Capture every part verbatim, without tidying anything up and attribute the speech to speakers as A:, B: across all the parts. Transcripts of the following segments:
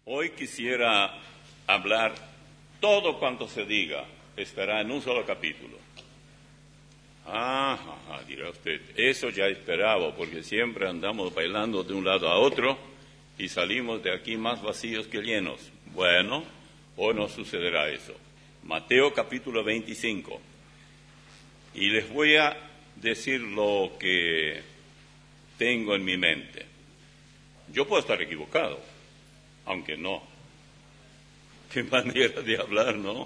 A: Hoy quisiera hablar, todo cuanto se diga estará en un solo capítulo. Ah, ajá, dirá usted, eso ya esperaba, porque siempre andamos bailando de un lado a otro y salimos de aquí más vacíos que llenos. Bueno, hoy no sucederá eso. Mateo capítulo veinticinco. Y les voy a decir lo que tengo en mi mente. Yo puedo estar equivocado, aunque no. Qué manera de hablar, ¿no?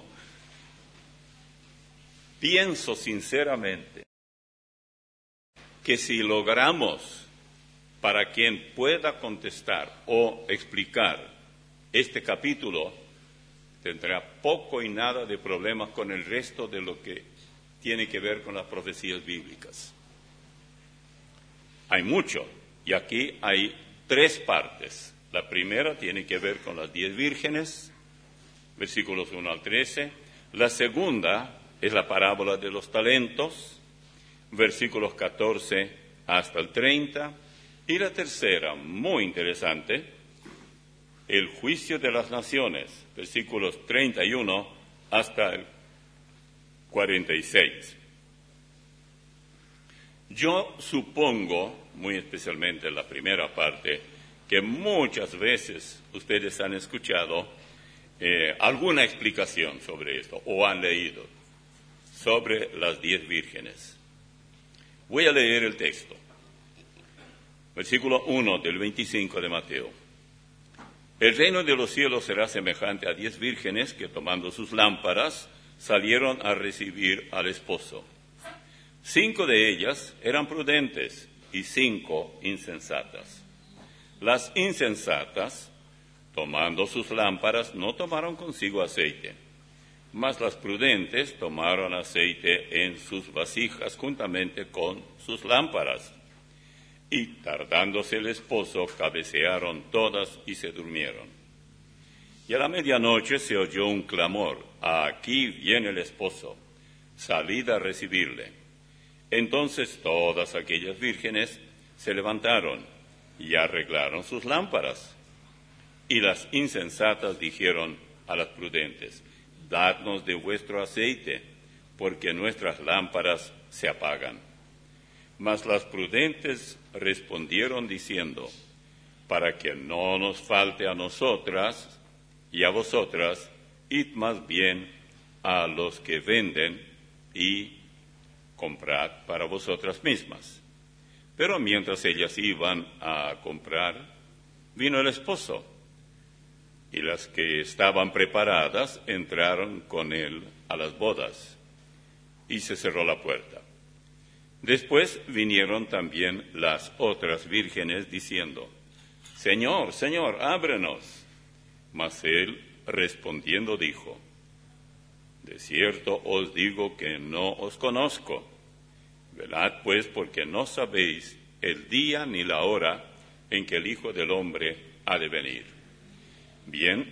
A: Pienso sinceramente que si logramos, para quien pueda contestar o explicar este capítulo, tendrá poco y nada de problemas con el resto de lo que tiene que ver con las profecías bíblicas. Hay mucho, y aquí hay tres partes. La primera tiene que ver con las diez vírgenes, versículos uno al trece. La segunda es la parábola de los talentos, versículos catorce hasta el treinta. Y la tercera, muy interesante, el juicio de las naciones, versículos treinta y uno hasta el cuarenta y seis. Yo supongo, muy especialmente en la primera parte, que muchas veces ustedes han escuchado eh, alguna explicación sobre esto, o han leído sobre las diez vírgenes. Voy a leer el texto. Versículo uno del veinticinco de Mateo. El reino de los cielos será semejante a diez vírgenes que, tomando sus lámparas, salieron a recibir al esposo. Cinco de ellas eran prudentes y cinco insensatas. Las insensatas, tomando sus lámparas, no tomaron consigo aceite, mas las prudentes tomaron aceite en sus vasijas juntamente con sus lámparas. Y tardándose el esposo, cabecearon todas y se durmieron. Y a la medianoche se oyó un clamor: aquí viene el esposo, salid a recibirle. Entonces todas aquellas vírgenes se levantaron y arreglaron sus lámparas. Y las insensatas dijeron a las prudentes: dadnos de vuestro aceite, porque nuestras lámparas se apagan. Mas las prudentes respondieron diciendo: para que no nos falte a nosotras y a vosotras, id más bien a los que venden y comprad para vosotras mismas. Pero mientras ellas iban a comprar, vino el esposo, y las que estaban preparadas entraron con él a las bodas, y se cerró la puerta. Después vinieron también las otras vírgenes diciendo: Señor, Señor, ábrenos. Mas él respondiendo dijo: de cierto os digo que no os conozco. Velad pues, porque no sabéis el día ni la hora en que el Hijo del Hombre ha de venir. Bien,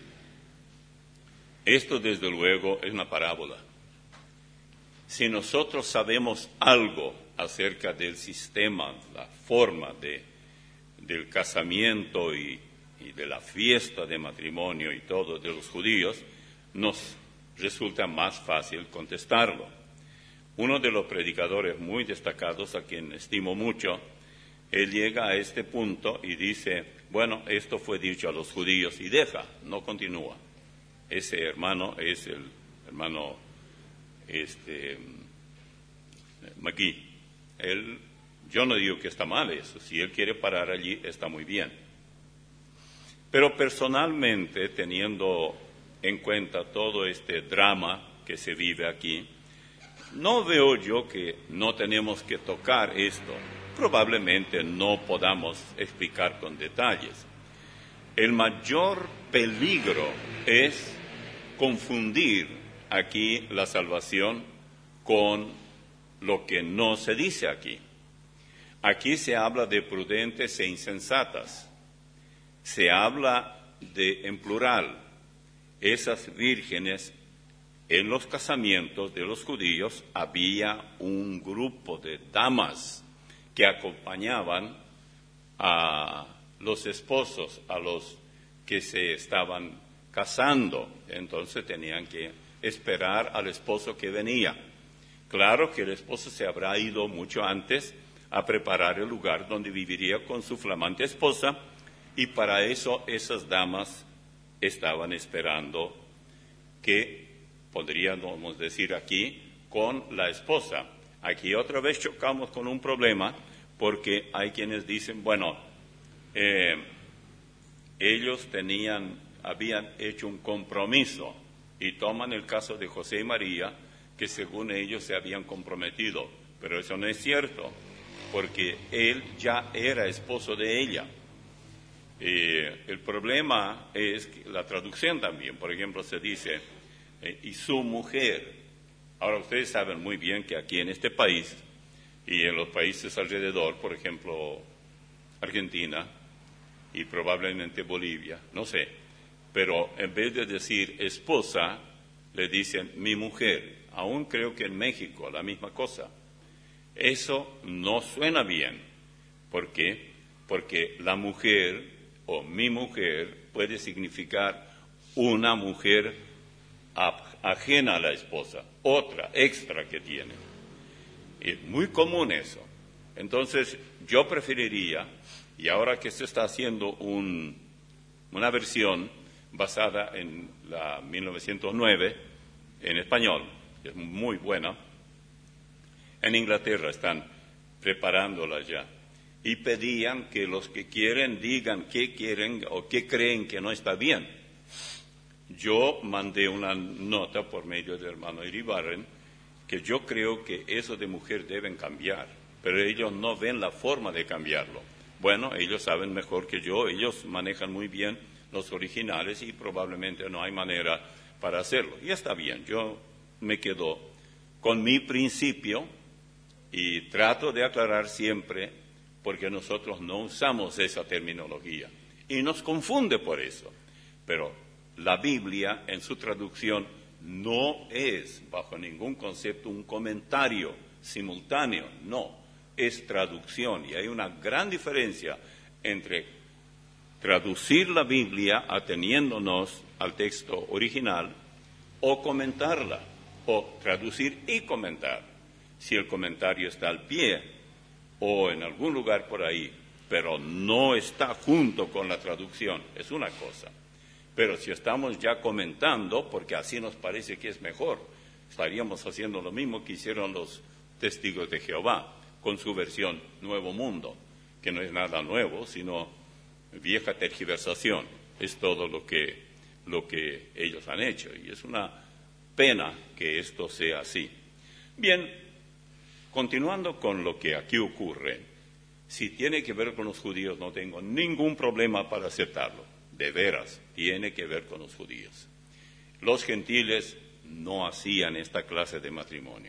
A: esto desde luego es una parábola. Si nosotros sabemos algo acerca del sistema, la forma de, del casamiento y, y de la fiesta de matrimonio y todo de los judíos, nos resulta más fácil contestarlo. Uno de los predicadores muy destacados, a quien estimo mucho, él llega a este punto y dice: bueno, esto fue dicho a los judíos, y deja, no continúa. Ese hermano es el hermano este, McGee. Él, yo no digo que está mal eso, si él quiere parar allí, está muy bien. Pero personalmente, teniendo en cuenta todo este drama que se vive aquí, no veo yo que no tenemos que tocar esto. Probablemente no podamos explicar con detalles. El mayor peligro es confundir aquí la salvación con lo que no se dice aquí. Aquí se habla de prudentes e insensatas. Se habla de, en plural, esas vírgenes. En los casamientos de los judíos había un grupo de damas que acompañaban a los esposos, a los que se estaban casando, entonces tenían que esperar al esposo que venía. Claro que el esposo se habrá ido mucho antes a preparar el lugar donde viviría con su flamante esposa, y para eso esas damas estaban esperando que, podríamos decir aquí, con la esposa. Aquí otra vez chocamos con un problema, porque hay quienes dicen, bueno, eh, ellos tenían, habían hecho un compromiso, y toman el caso de José y María, que según ellos se habían comprometido, pero eso no es cierto, porque él ya era esposo de ella. Eh, el problema es que la traducción también, por ejemplo, se dice, eh, y su mujer. Ahora, ustedes saben muy bien que aquí en este país y en los países alrededor, por ejemplo, Argentina y probablemente Bolivia, no sé, pero en vez de decir esposa, le dicen mi mujer. Aún creo que en México la misma cosa. Eso no suena bien. ¿Por qué? Porque la mujer o mi mujer puede significar una mujer ajena a la esposa, otra, extra que tiene. Es muy común eso. Entonces, yo preferiría, y ahora que se está haciendo un, una versión basada en la mil novecientos nueve, en español, que es muy buena, en Inglaterra están preparándola ya, y pedían que los que quieren digan qué quieren o qué creen que no está bien. Yo mandé una nota por medio del hermano Iribarren que yo creo que eso de mujer deben cambiar, pero ellos no ven la forma de cambiarlo. Bueno, ellos saben mejor que yo, ellos manejan muy bien los originales y probablemente no hay manera para hacerlo. Y está bien, yo me quedo con mi principio y trato de aclarar siempre, porque nosotros no usamos esa terminología y nos confunde por eso. Pero la Biblia en su traducción no es bajo ningún concepto un comentario simultáneo, no, es traducción, y hay una gran diferencia entre traducir la Biblia ateniéndonos al texto original o comentarla, o traducir y comentar. Si el comentario está al pie o en algún lugar por ahí, pero no está junto con la traducción, es una cosa. Pero si estamos ya comentando, porque así nos parece que es mejor, estaríamos haciendo lo mismo que hicieron los testigos de Jehová con su versión Nuevo Mundo, que no es nada nuevo, sino vieja tergiversación. Es todo lo que, lo que ellos han hecho, y es una pena que esto sea así. Bien, continuando con lo que aquí ocurre, si tiene que ver con los judíos, no tengo ningún problema para aceptarlo. De veras, tiene que ver con los judíos. Los gentiles no hacían esta clase de matrimonio.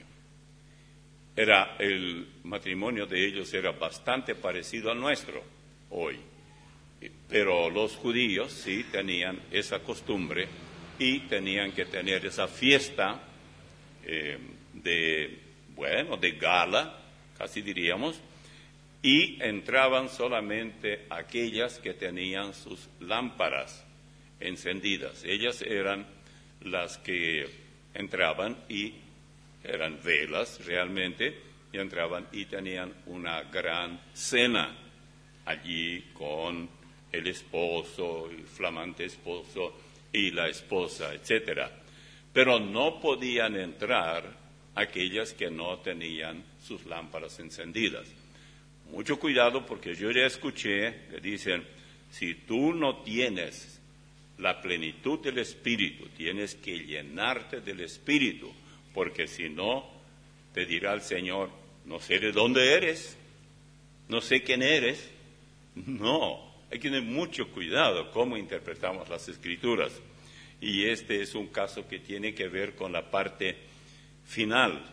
A: Era, el matrimonio de ellos era bastante parecido al nuestro hoy. Pero los judíos sí tenían esa costumbre y tenían que tener esa fiesta eh, de, bueno, de gala, casi diríamos, y entraban solamente aquellas que tenían sus lámparas encendidas. Ellas eran las que entraban y eran velas realmente, y entraban y tenían una gran cena allí con el esposo, el flamante esposo y la esposa, etcétera. Pero no podían entrar aquellas que no tenían sus lámparas encendidas. Mucho cuidado, porque yo ya escuché que dicen, si tú no tienes la plenitud del Espíritu, tienes que llenarte del Espíritu, porque si no, te dirá el Señor, no sé de dónde eres, no sé quién eres. No, hay que tener mucho cuidado cómo interpretamos las Escrituras. Y este es un caso que tiene que ver con la parte final.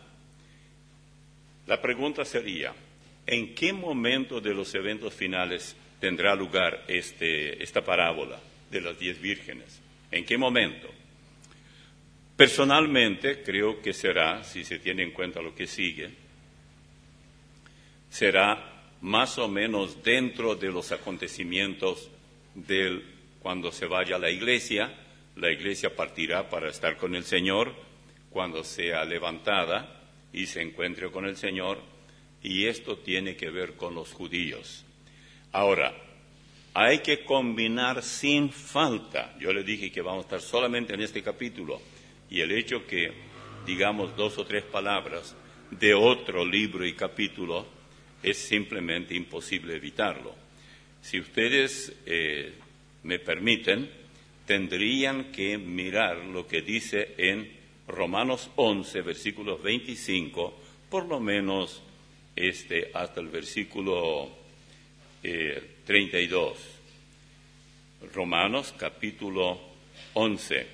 A: La pregunta sería, ¿en qué momento de los eventos finales tendrá lugar este, esta parábola de las diez vírgenes? ¿En qué momento? Personalmente creo que será, si se tiene en cuenta lo que sigue, será más o menos dentro de los acontecimientos del cuando se vaya a la iglesia, la iglesia partirá para estar con el Señor cuando sea levantada y se encuentre con el Señor, y esto tiene que ver con los judíos. Ahora, hay que combinar sin falta. Yo le dije que vamos a estar solamente en este capítulo, y el hecho que digamos dos o tres palabras de otro libro y capítulo es simplemente imposible evitarlo. Si ustedes eh, me permiten, tendrían que mirar lo que dice en Romanos once, versículos veinticinco, por lo menos este, hasta el versículo eh, treinta y dos. Romanos capítulo once.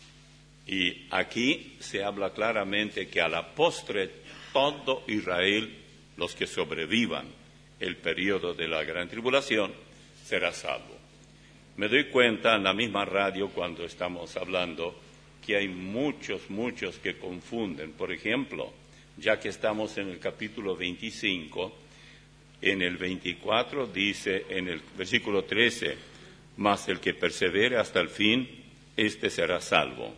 A: Y aquí se habla claramente que a la postre todo Israel, los que sobrevivan el periodo de la gran tribulación, será salvo. Me doy cuenta en la misma radio cuando estamos hablando que hay muchos, muchos que confunden. Por ejemplo, ya que estamos en el capítulo veinticinco, en el veinticuatro dice en el versículo trece, mas el que persevere hasta el fin, éste será salvo.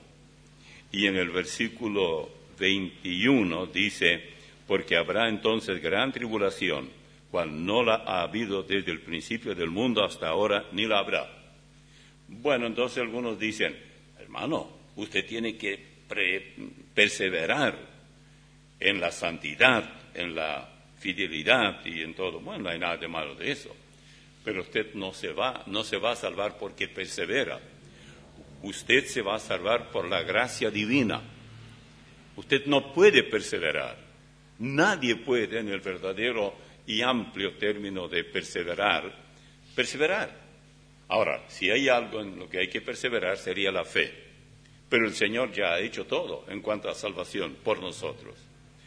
A: Y en el versículo veintiuno dice, porque habrá entonces gran tribulación, cual no la ha habido desde el principio del mundo hasta ahora, ni la habrá. Bueno, entonces algunos dicen, hermano, usted tiene que pre- perseverar en la santidad, en la fidelidad y en todo. Bueno, no hay nada de malo de eso. Pero usted no se va, no se va a salvar porque persevera. Usted se va a salvar por la gracia divina. Usted no puede perseverar. Nadie puede, en el verdadero y amplio término de perseverar, perseverar. Ahora, si hay algo en lo que hay que perseverar, sería la fe. Pero el Señor ya ha hecho todo en cuanto a salvación por nosotros.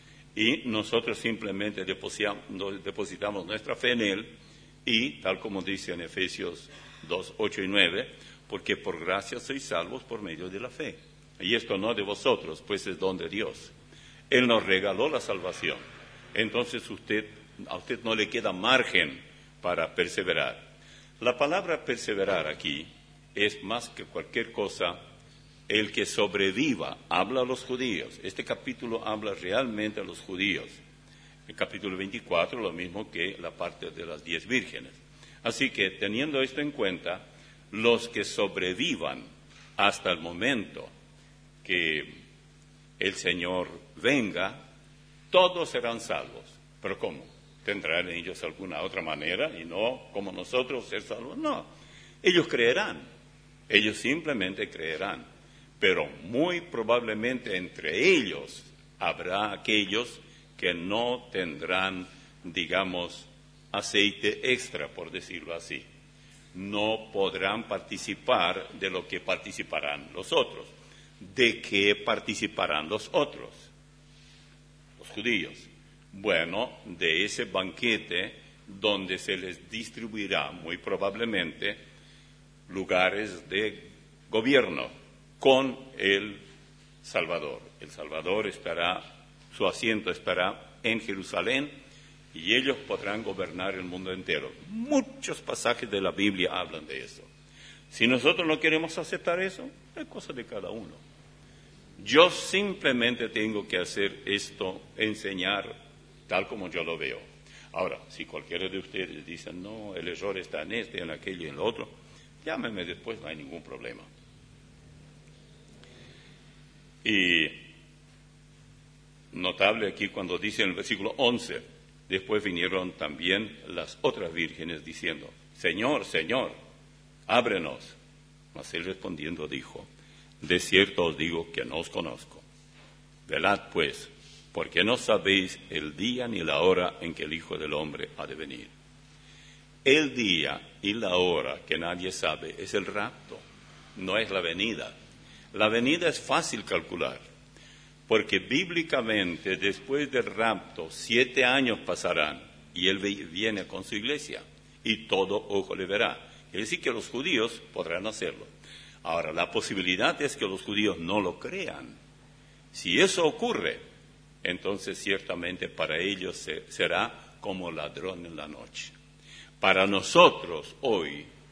A: Y nosotros simplemente depositamos, depositamos nuestra fe en Él, y tal como dice en Efesios dos, ocho y nueve, porque por gracia sois salvos por medio de la fe. Y esto no de vosotros, pues es don de Dios. Él nos regaló la salvación. Entonces usted, a usted no le queda margen para perseverar. La palabra perseverar aquí es más que cualquier cosa el que sobreviva. Habla a los judíos. Este capítulo habla realmente a los judíos. El capítulo veinticuatro, lo mismo que la parte de las diez vírgenes. Así que, teniendo esto en cuenta, los que sobrevivan hasta el momento que el Señor venga, todos serán salvos. ¿Pero cómo? ¿Tendrán ellos alguna otra manera y no como nosotros ser salvos? No, ellos creerán, ellos simplemente creerán, pero muy probablemente entre ellos habrá aquellos que no tendrán, digamos, aceite extra, por decirlo así. No podrán participar de lo que participarán los otros. ¿De qué participarán los otros? Los judíos. Bueno, de ese banquete donde se les distribuirá muy probablemente lugares de gobierno con el Salvador. El Salvador estará, su asiento estará en Jerusalén, y ellos podrán gobernar el mundo entero. Muchos pasajes de la Biblia hablan de eso. Si nosotros no queremos aceptar eso, es cosa de cada uno. Yo simplemente tengo que hacer esto, enseñar tal como yo lo veo. Ahora, si cualquiera de ustedes dice, no, el error está en este, en aquello y en lo otro, llámeme después, no hay ningún problema. Y notable aquí cuando dice en el versículo once, después vinieron también las otras vírgenes diciendo, Señor, Señor, ábrenos. Mas él respondiendo dijo, de cierto os digo que no os conozco. Velad pues, porque no sabéis el día ni la hora en que el Hijo del Hombre ha de venir. El día y la hora que nadie sabe es el rapto, no es la venida. La venida es fácil calcular, porque bíblicamente después del rapto siete años pasarán y Él viene con su iglesia y todo ojo le verá. Es decir, que los judíos podrán hacerlo. Ahora, la posibilidad es que los judíos no lo crean. Si eso ocurre, entonces ciertamente para ellos se, será como ladrón en la noche. Para nosotros hoy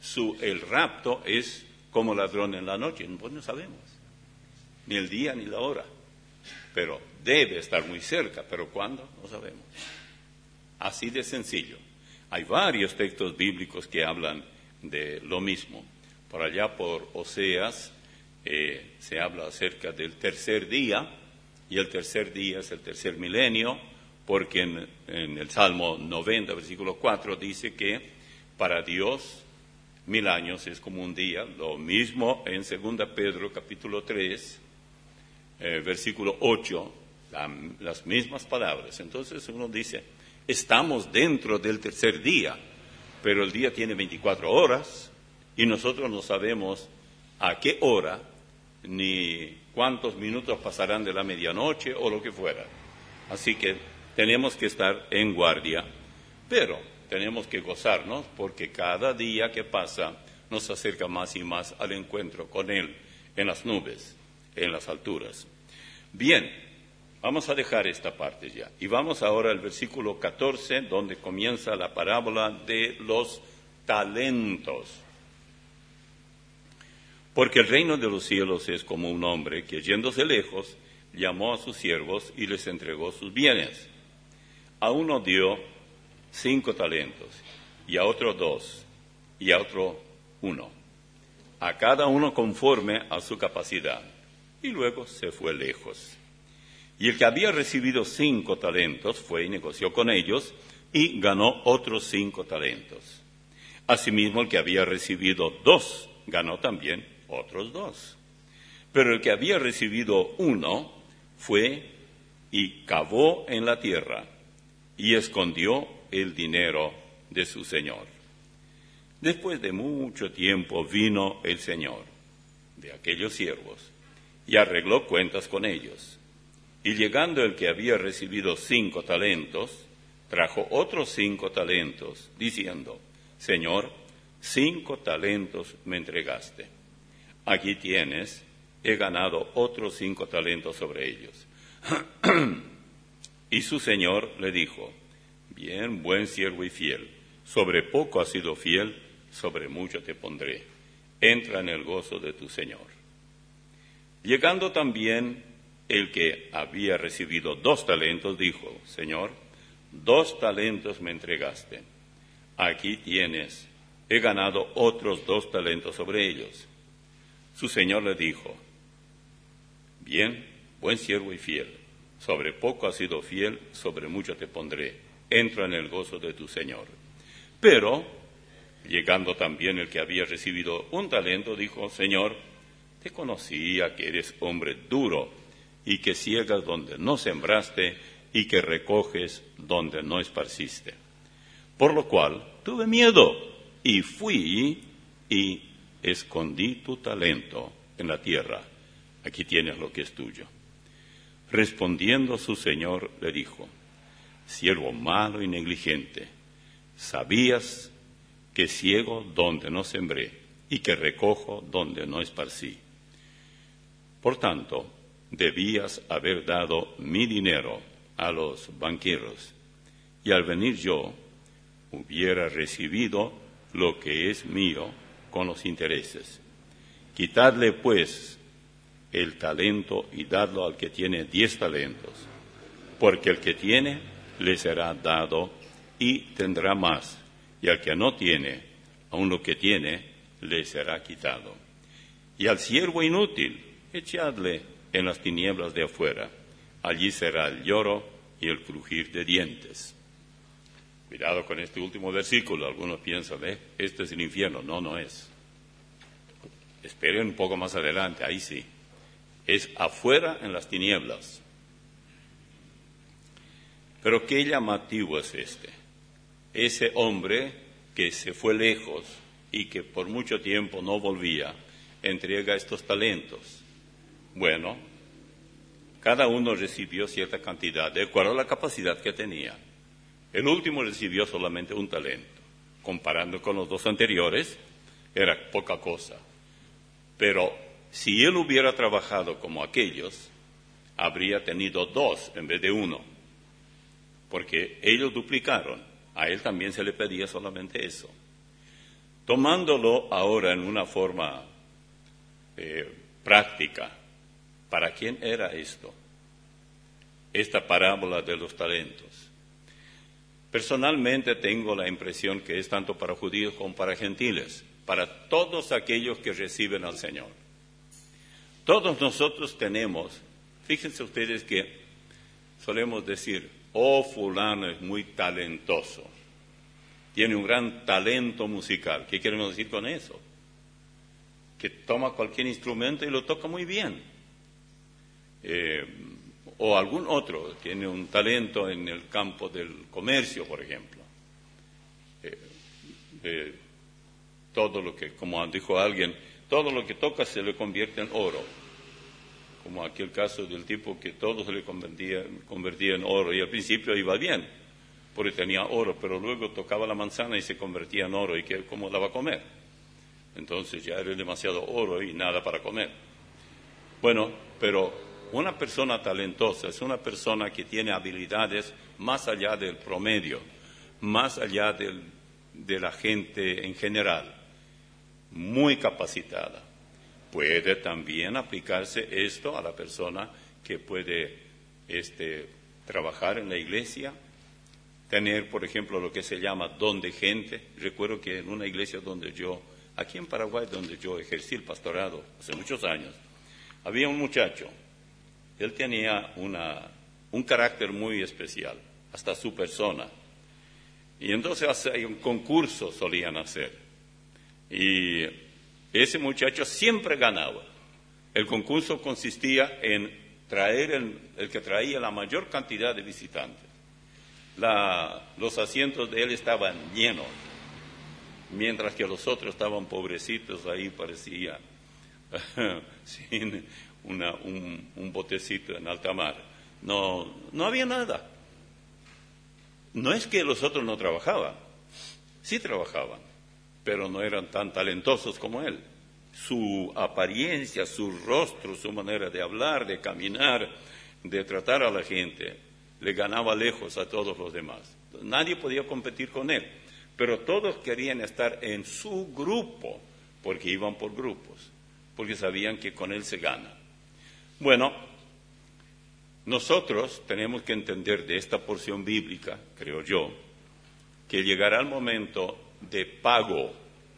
A: Su, el rapto es como ladrón en la noche, pues no sabemos, ni el día ni la hora, pero debe estar muy cerca, pero ¿cuándo? No sabemos. Así de sencillo. Hay varios textos bíblicos que hablan de lo mismo. Por allá por Oseas eh, se habla acerca del tercer día, y el tercer día es el tercer milenio, porque en, en el Salmo noventa, versículo cuatro, dice que para Dios mil años es como un día. Lo mismo en segunda Pedro, capítulo tres, eh, versículo ocho, la, las mismas palabras. Entonces uno dice, estamos dentro del tercer día, pero el día tiene veinticuatro horas, y nosotros no sabemos a qué hora, ni cuántos minutos pasarán de la medianoche o lo que fuera. Así que tenemos que estar en guardia, pero tenemos que gozarnos porque cada día que pasa nos acerca más y más al encuentro con Él en las nubes, en las alturas. Bien, vamos a dejar esta parte ya y vamos ahora al versículo catorce, donde comienza la parábola de los talentos. Porque el reino de los cielos es como un hombre que, yéndose lejos, llamó a sus siervos y les entregó sus bienes. A uno dio cinco talentos, y a otro dos, y a otro uno, a cada uno conforme a su capacidad, y luego se fue lejos. Y el que había recibido cinco talentos fue y negoció con ellos, y ganó otros cinco talentos. Asimismo, el que había recibido dos, ganó también otros dos. Pero el que había recibido uno fue y cavó en la tierra y escondió el dinero de su señor. Después de mucho tiempo vino el señor de aquellos siervos y arregló cuentas con ellos. Y llegando el que había recibido cinco talentos, trajo otros cinco talentos, diciendo, Señor, cinco talentos me entregaste. Aquí tienes, he ganado otros cinco talentos sobre ellos. Y su señor le dijo, bien, buen siervo y fiel, sobre poco has sido fiel, sobre mucho te pondré. Entra en el gozo de tu señor. Llegando también el que había recibido dos talentos, dijo, Señor, dos talentos me entregaste. Aquí tienes, he ganado otros dos talentos sobre ellos. Su señor le dijo, bien, buen siervo y fiel, sobre poco has sido fiel, sobre mucho te pondré, entra en el gozo de tu señor. Pero, llegando también el que había recibido un talento, dijo, Señor, te conocía que eres hombre duro, y que ciegas donde no sembraste, y que recoges donde no esparciste. Por lo cual, tuve miedo, y fui, y escondí tu talento en la tierra, aquí tienes lo que es tuyo. Respondiendo su señor le dijo, siervo malo y negligente, sabías que ciego donde no sembré y que recojo donde no esparcí. Por tanto, debías haber dado mi dinero a los banqueros, y al venir yo hubiera recibido lo que es mío con los intereses. Quitadle, pues, el talento y dadlo al que tiene diez talentos, porque el que tiene le será dado y tendrá más, y al que no tiene, aun lo que tiene, le será quitado. Y al siervo inútil, echadle en las tinieblas de afuera, allí será el lloro y el crujir de dientes. Cuidado con este último versículo, algunos piensan, ¿eh? Este es el infierno. No, no es. Esperen un poco más adelante, ahí sí. Es afuera en las tinieblas. Pero qué llamativo es este. Ese hombre que se fue lejos y que por mucho tiempo no volvía, entrega estos talentos. Bueno, cada uno recibió cierta cantidad, de acuerdo a la capacidad que tenía. El último recibió solamente un talento. Comparando con los dos anteriores, era poca cosa. Pero si él hubiera trabajado como aquellos, habría tenido dos en vez de uno. Porque ellos duplicaron. A él también se le pedía solamente eso. Tomándolo ahora en una forma eh, práctica, ¿para quién era esto? Esta parábola de los talentos. Personalmente tengo la impresión que es tanto para judíos como para gentiles, para todos aquellos que reciben al Señor. Todos nosotros tenemos, fíjense ustedes que solemos decir, oh, fulano es muy talentoso, tiene un gran talento musical. ¿Qué queremos decir con eso? Que toma cualquier instrumento y lo toca muy bien. Eh, o algún otro, tiene un talento en el campo del comercio, por ejemplo. Eh, eh, todo lo que, como dijo alguien, todo lo que toca se le convierte en oro. Como aquel caso del tipo que todo se le convertía, convertía en oro, y al principio iba bien, porque tenía oro, pero luego tocaba la manzana y se convertía en oro, y que, ¿cómo la va a comer? Entonces ya era demasiado oro y nada para comer. Bueno, pero una persona talentosa es una persona que tiene habilidades más allá del promedio, más allá del, de la gente en general, muy capacitada. Puede también aplicarse esto a la persona que puede este, trabajar en la iglesia, tener, por ejemplo, lo que se llama don de gente. Recuerdo que en una iglesia donde yo, aquí en Paraguay, donde yo ejercí el pastorado hace muchos años, había un muchacho. Él tenía una, un carácter muy especial, hasta su persona. Y entonces un concurso solían hacer. Y ese muchacho siempre ganaba. El concurso consistía en traer el, el que traía la mayor cantidad de visitantes. La, los asientos de él estaban llenos, mientras que los otros estaban pobrecitos, ahí parecía sin una, un, un botecito en alta mar. No, no había nada. No es que los otros no trabajaban, sí trabajaban, pero no eran tan talentosos como él. Su apariencia, su rostro, su manera de hablar, de caminar, de tratar a la gente, le ganaba lejos a todos los demás. Nadie podía competir con él, pero todos querían estar en su grupo, porque iban por grupos, porque sabían que con él se gana. Bueno, nosotros tenemos que entender de esta porción bíblica, creo yo, que llegará el momento de pago,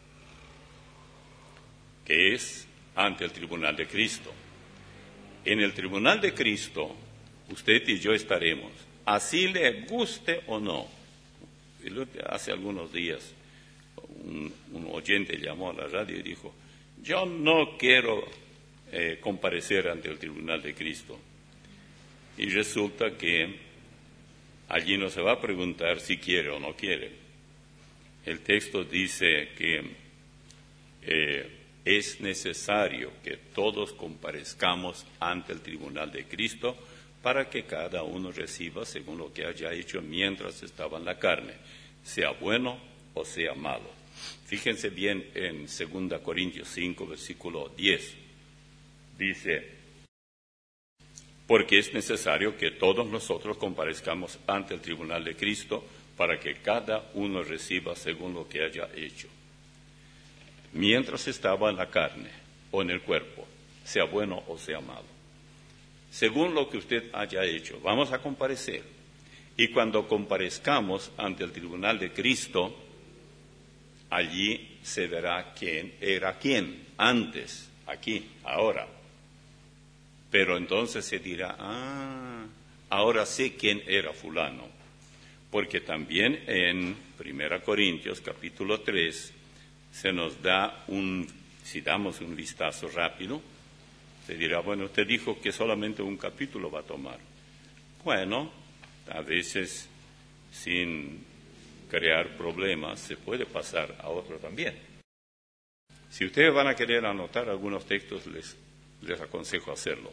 A: que es ante el tribunal de Cristo. En el tribunal de Cristo, usted y yo estaremos, así le guste o no. Hace algunos días un, un oyente llamó a la radio y dijo, yo no quiero eh, comparecer ante el tribunal de Cristo. Y resulta que allí no se va a preguntar si quiere o no quiere. El texto dice que eh, es necesario que todos comparezcamos ante el tribunal de Cristo para que cada uno reciba según lo que haya hecho mientras estaba en la carne, sea bueno o sea malo. Fíjense bien en segunda Corintios cinco, versículo diez. Dice, porque es necesario que todos nosotros comparezcamos ante el tribunal de Cristo para que cada uno reciba según lo que haya hecho, mientras estaba en la carne o en el cuerpo, sea bueno o sea malo. Según lo que usted haya hecho, vamos a comparecer. Y cuando comparezcamos ante el tribunal de Cristo, allí se verá quién era quién, antes, aquí, ahora. Pero entonces se dirá, ah, ahora sé quién era fulano. Porque también en primera Corintios, capítulo tres, se nos da un, si damos un vistazo rápido, se dirá, bueno, usted dijo que solamente un capítulo va a tomar. Bueno, a veces sin crear problemas se puede pasar a otro también. Si ustedes van a querer anotar algunos textos, les, les aconsejo hacerlo.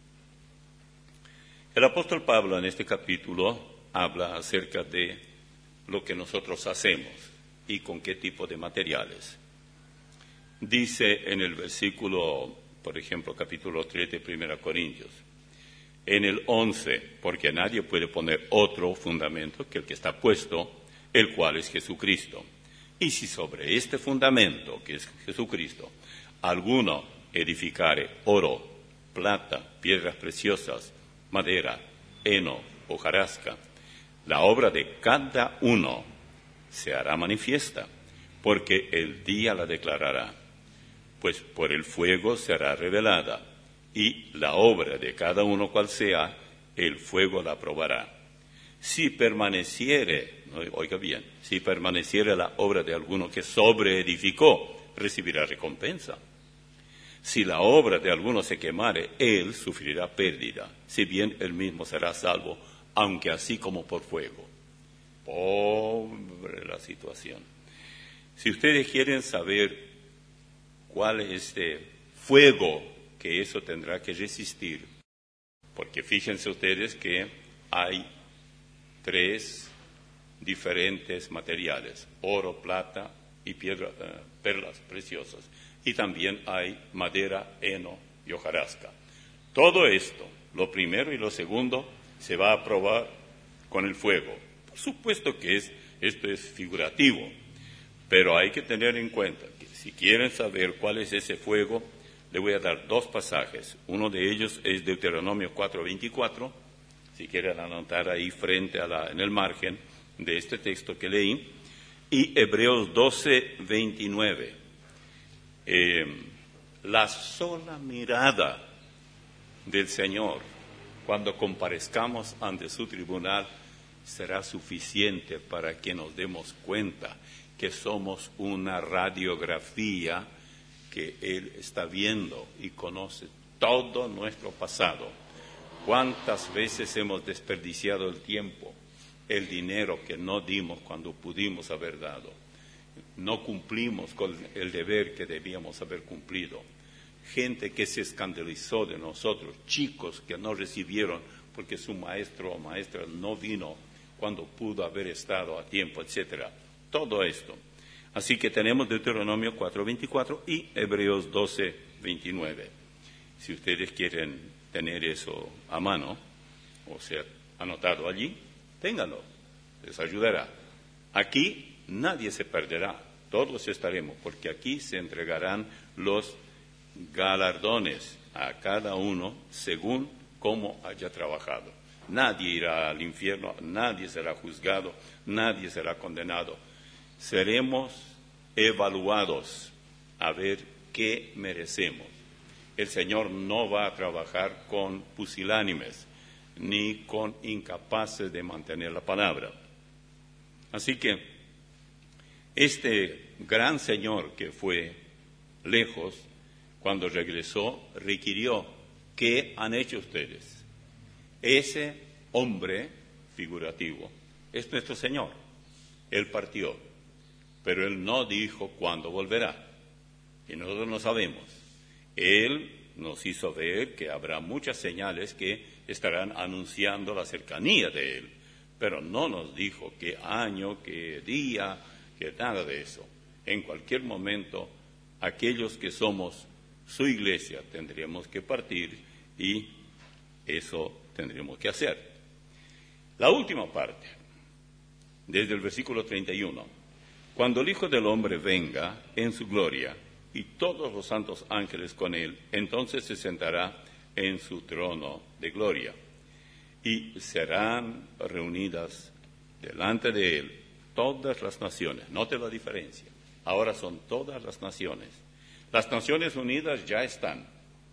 A: El apóstol Pablo en este capítulo habla acerca de lo que nosotros hacemos y con qué tipo de materiales. Dice en el versículo, por ejemplo, capítulo tres de primera Corintios, en el once, porque nadie puede poner otro fundamento que el que está puesto, el cual es Jesucristo. Y si sobre este fundamento, que es Jesucristo, alguno edificare oro, plata, piedras preciosas, madera, heno, hojarasca, la obra de cada uno se hará manifiesta, porque el día la declarará, pues por el fuego será revelada, y la obra de cada uno cual sea, el fuego la probará. Si permaneciere, oiga bien, si permaneciere la obra de alguno que sobreedificó, recibirá recompensa. Si la obra de alguno se quemare, él sufrirá pérdida, si bien él mismo será salvo, aunque así como por fuego. Pobre la situación. Si ustedes quieren saber cuál es este fuego que eso tendrá que resistir, porque fíjense ustedes que hay tres diferentes materiales, oro, plata y piedra, uh, perlas preciosas. Y también hay madera, heno y hojarasca. Todo esto, lo primero y lo segundo, se va a probar con el fuego. Por supuesto que es, esto es figurativo, pero hay que tener en cuenta que si quieren saber cuál es ese fuego, le voy a dar dos pasajes. Uno de ellos es Deuteronomio cuatro veinticuatro, si quieren anotar ahí frente a la, en el margen de este texto que leí, y Hebreos doce veintinueve. Eh, la sola mirada del Señor cuando comparezcamos ante su tribunal será suficiente para que nos demos cuenta que somos una radiografía que Él está viendo y conoce todo nuestro pasado. ¿Cuántas veces hemos desperdiciado el tiempo, el dinero que no dimos cuando pudimos haber dado? No cumplimos con el deber que debíamos haber cumplido. Gente que se escandalizó de nosotros, chicos que no recibieron porque su maestro o maestra no vino cuando pudo haber estado a tiempo, etcétera. Todo esto. Así que tenemos Deuteronomio cuatro veinticuatro y Hebreos doce veintinueve. Si ustedes quieren tener eso a mano, o sea, anotado allí, ténganlo, les ayudará. Aquí nadie se perderá, todos estaremos, porque aquí se entregarán los galardones a cada uno según cómo haya trabajado. Nadie irá al infierno, nadie será juzgado, nadie será condenado. Seremos evaluados a ver qué merecemos. El Señor no va a trabajar con pusilánimes ni con incapaces de mantener la palabra. Así que este gran Señor que fue lejos, cuando regresó, requirió: ¿qué han hecho ustedes? Ese hombre figurativo es nuestro Señor. Él partió, pero Él no dijo cuándo volverá. Y nosotros no sabemos. Él nos hizo ver que habrá muchas señales que estarán anunciando la cercanía de Él, pero no nos dijo qué año, qué día, que nada de eso. En cualquier momento, aquellos que somos su iglesia tendremos que partir y eso tendremos que hacer. La última parte, desde el versículo treinta y uno. Cuando el Hijo del Hombre venga en su gloria y todos los santos ángeles con él, entonces se sentará en su trono de gloria y serán reunidas delante de él todas las naciones. Note la diferencia. Ahora son todas las naciones. Las Naciones Unidas ya están.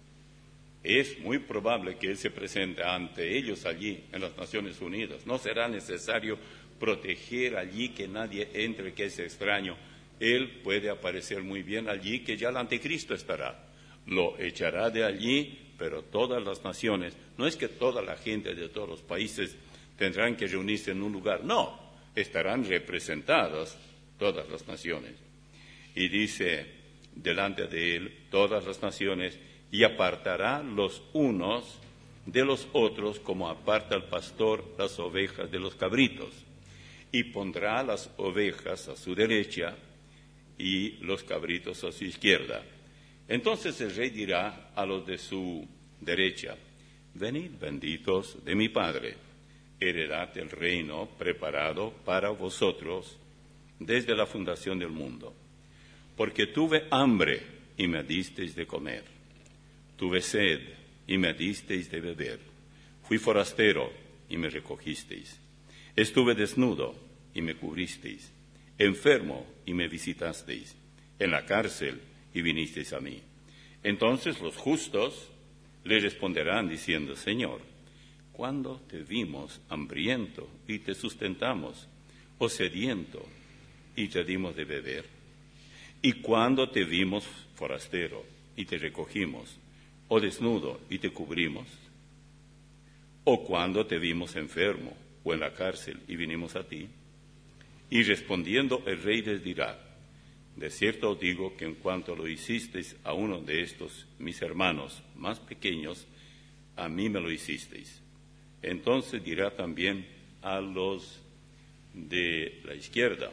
A: Es muy probable que Él se presente ante ellos allí en las Naciones Unidas. No será necesario proteger allí que nadie entre, que es extraño. Él puede aparecer muy bien allí, que ya el anticristo estará. Lo echará de allí, pero todas las naciones, no es que toda la gente de todos los países tendrán que reunirse en un lugar, no, estarán representadas todas las naciones. Y dice, delante de él todas las naciones, y apartará los unos de los otros como aparta el pastor las ovejas de los cabritos, y pondrá las ovejas a su derecha y los cabritos a su izquierda. Entonces el rey dirá a los de su derecha: venid, benditos de mi Padre, heredad el reino preparado para vosotros desde la fundación del mundo. Porque tuve hambre y me disteis de comer. Tuve sed y me disteis de beber. Fui forastero y me recogisteis. Estuve desnudo y me cubristeis. Enfermo y me visitasteis. En la cárcel y vinisteis a mí. Entonces los justos le responderán diciendo, Señor, ¿cuándo te vimos hambriento y te sustentamos, o sediento y te dimos de beber? ¿Y cuándo te vimos forastero y te recogimos, o desnudo y te cubrimos? ¿O cuándo te vimos enfermo o en la cárcel y vinimos a ti? Y respondiendo el rey les dirá, de cierto os digo que en cuanto lo hicisteis a uno de estos mis hermanos más pequeños, a mí me lo hicisteis. Entonces dirá también a los de la izquierda,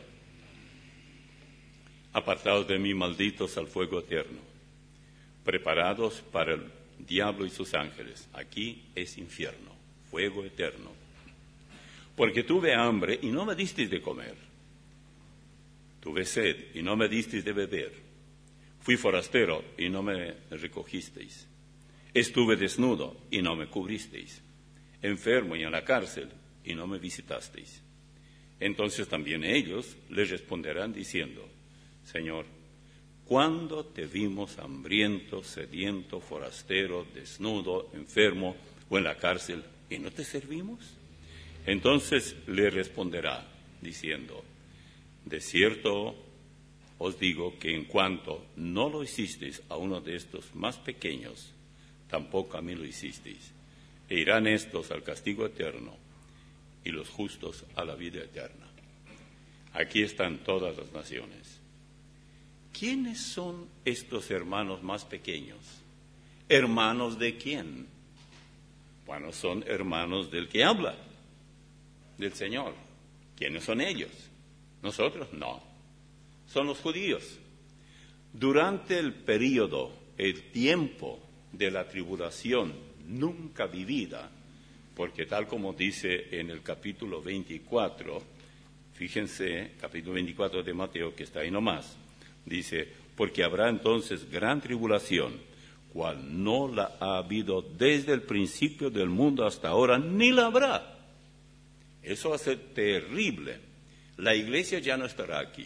A: apartados de mí, malditos al fuego eterno, preparados para el diablo y sus ángeles. Aquí es infierno, fuego eterno. Porque tuve hambre y no me disteis de comer. Tuve sed y no me disteis de beber. Fui forastero y no me recogisteis. Estuve desnudo y no me cubristeis. Enfermo y en la cárcel y no me visitasteis. Entonces también ellos les responderán diciendo, Señor, ¿cuándo te vimos hambriento, sediento, forastero, desnudo, enfermo o en la cárcel y no te servimos? Entonces le responderá diciendo, de cierto os digo que en cuanto no lo hicisteis a uno de estos más pequeños, tampoco a mí lo hicisteis. E irán estos al castigo eterno y los justos a la vida eterna. Aquí están todas las naciones. ¿Quiénes son estos hermanos más pequeños? ¿Hermanos de quién? Bueno, son hermanos del que habla, del Señor. ¿Quiénes son ellos? Nosotros no. Son los judíos. Durante el período, el tiempo de la tribulación nunca vivida, porque tal como dice en el capítulo veinticuatro, fíjense, capítulo veinticuatro de Mateo, que está ahí nomás, dice, porque habrá entonces gran tribulación, cual no la ha habido desde el principio del mundo hasta ahora, ni la habrá. Eso va a ser terrible. La iglesia ya no estará aquí,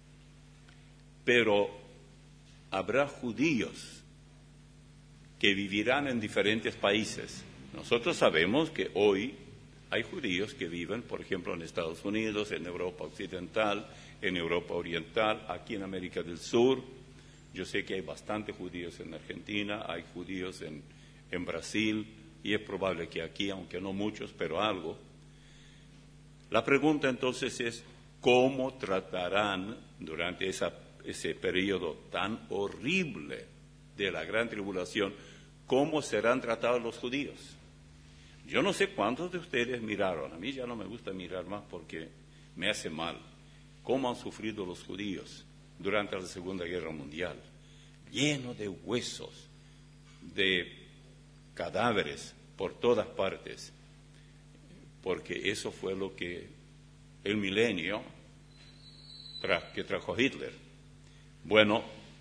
A: pero habrá judíos que vivirán en diferentes países. Nosotros sabemos que hoy hay judíos que viven, por ejemplo, en Estados Unidos, en Europa Occidental, en Europa Oriental, aquí en América del Sur. Yo sé que hay bastantes judíos en Argentina, hay judíos en, en Brasil, y es probable que aquí, aunque no muchos, pero algo. La pregunta entonces es, ¿cómo tratarán durante esa, ese periodo tan horrible de la gran tribulación, cómo serán tratados los judíos? Yo no sé cuántos de ustedes miraron, a mí ya no me gusta mirar más porque me hace mal, cómo han sufrido los judíos durante la Segunda Guerra Mundial, lleno de huesos, de cadáveres por todas partes, porque eso fue lo que el milenio tra- que trajo Hitler. Bueno,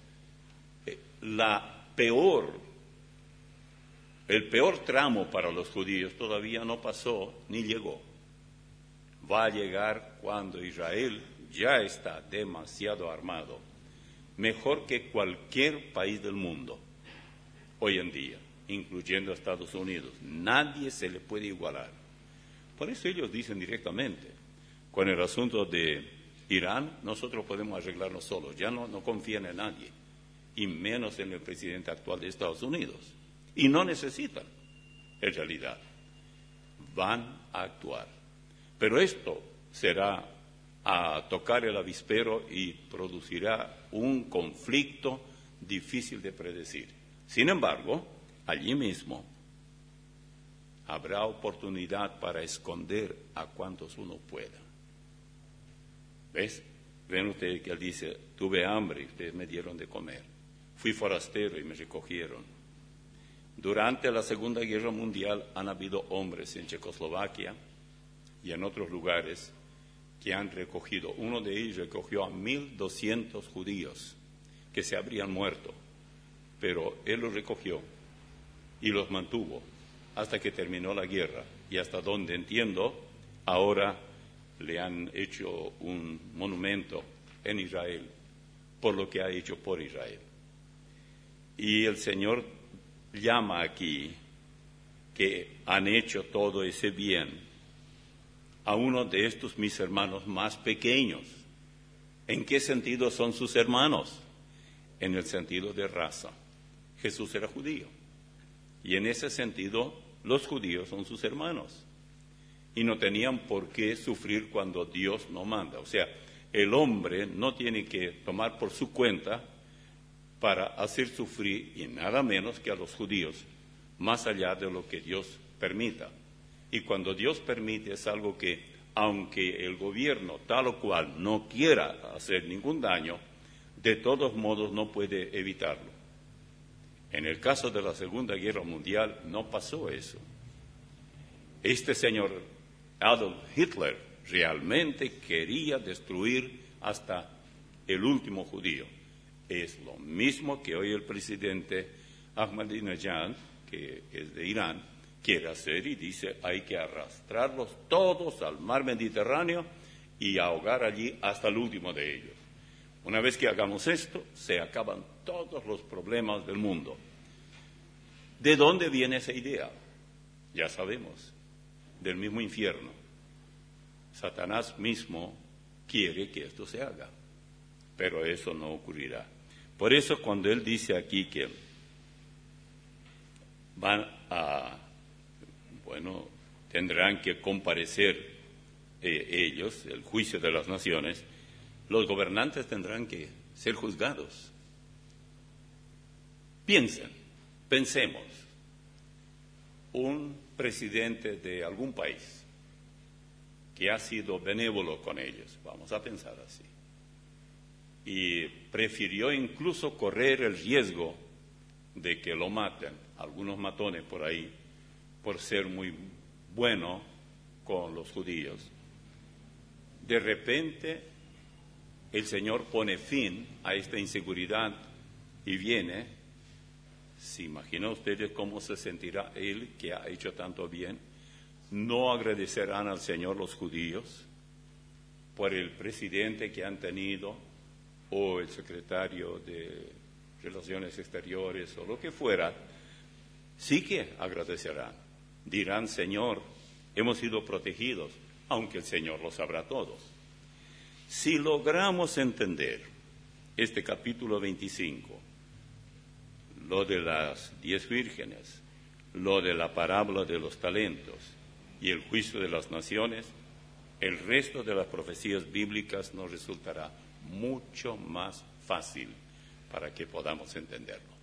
A: la peor, el peor tramo para los judíos todavía no pasó ni llegó. Va a llegar cuando Israel ya está demasiado armado, mejor que cualquier país del mundo hoy en día, incluyendo Estados Unidos. Nadie se le puede igualar. Por eso ellos dicen directamente, con el asunto de Irán, nosotros podemos arreglarnos solos, ya no, no confían en nadie, y menos en el presidente actual de Estados Unidos. Y no necesitan, en realidad. Van a actuar. Pero esto será a tocar el avispero y producirá un conflicto difícil de predecir. Sin embargo, allí mismo habrá oportunidad para esconder a cuantos uno pueda. ¿Ves? Ven ustedes que él dice, tuve hambre y ustedes me dieron de comer. Fui forastero y me recogieron. Durante la Segunda Guerra Mundial han habido hombres en Checoslovaquia y en otros lugares que han recogido. Uno de ellos recogió a mil doscientos judíos que se habrían muerto, pero él los recogió y los mantuvo hasta que terminó la guerra. Y hasta donde entiendo, ahora le han hecho un monumento en Israel por lo que ha hecho por Israel. Y el Señor llama aquí que han hecho todo ese bien a uno de estos mis hermanos más pequeños. ¿En qué sentido son sus hermanos? En el sentido de raza. Jesús era judío. Y en ese sentido, los judíos son sus hermanos. Y no tenían por qué sufrir cuando Dios no manda. O sea, el hombre no tiene que tomar por su cuenta para hacer sufrir, y nada menos que a los judíos, más allá de lo que Dios permita. Y cuando Dios permite es algo que, aunque el gobierno tal o cual no quiera hacer ningún daño, de todos modos no puede evitarlo. En el caso de la Segunda Guerra Mundial no pasó eso. Este señor Adolf Hitler realmente quería destruir hasta el último judío. Es lo mismo que hoy el presidente Ahmadinejad, que es de Irán, quiere hacer y dice hay que arrastrarlos todos al mar Mediterráneo y ahogar allí hasta el último de ellos. Una vez que hagamos esto, se acaban todos los problemas del mundo. ¿De dónde viene esa idea? Ya sabemos, del mismo infierno. Satanás mismo quiere que esto se haga, pero eso no ocurrirá. Por eso cuando él dice aquí que van a, bueno, tendrán que comparecer eh, ellos, el juicio de las naciones, los gobernantes tendrán que ser juzgados. Piensen, pensemos, un presidente de algún país que ha sido benévolo con ellos, vamos a pensar así, y prefirió incluso correr el riesgo de que lo maten, algunos matones por ahí, por ser muy bueno con los judíos. De repente, el Señor pone fin a esta inseguridad y viene. ¿Se imaginan ustedes cómo se sentirá él que ha hecho tanto bien? ¿No agradecerán al Señor los judíos por el presidente que han tenido o el secretario de Relaciones Exteriores o lo que fuera? Sí que agradecerán. Dirán, Señor, hemos sido protegidos, aunque el Señor lo sabrá todos. Si logramos entender este capítulo veinticinco, lo de las diez vírgenes, lo de la parábola de los talentos y el juicio de las naciones, el resto de las profecías bíblicas nos resultará mucho más fácil para que podamos entenderlo.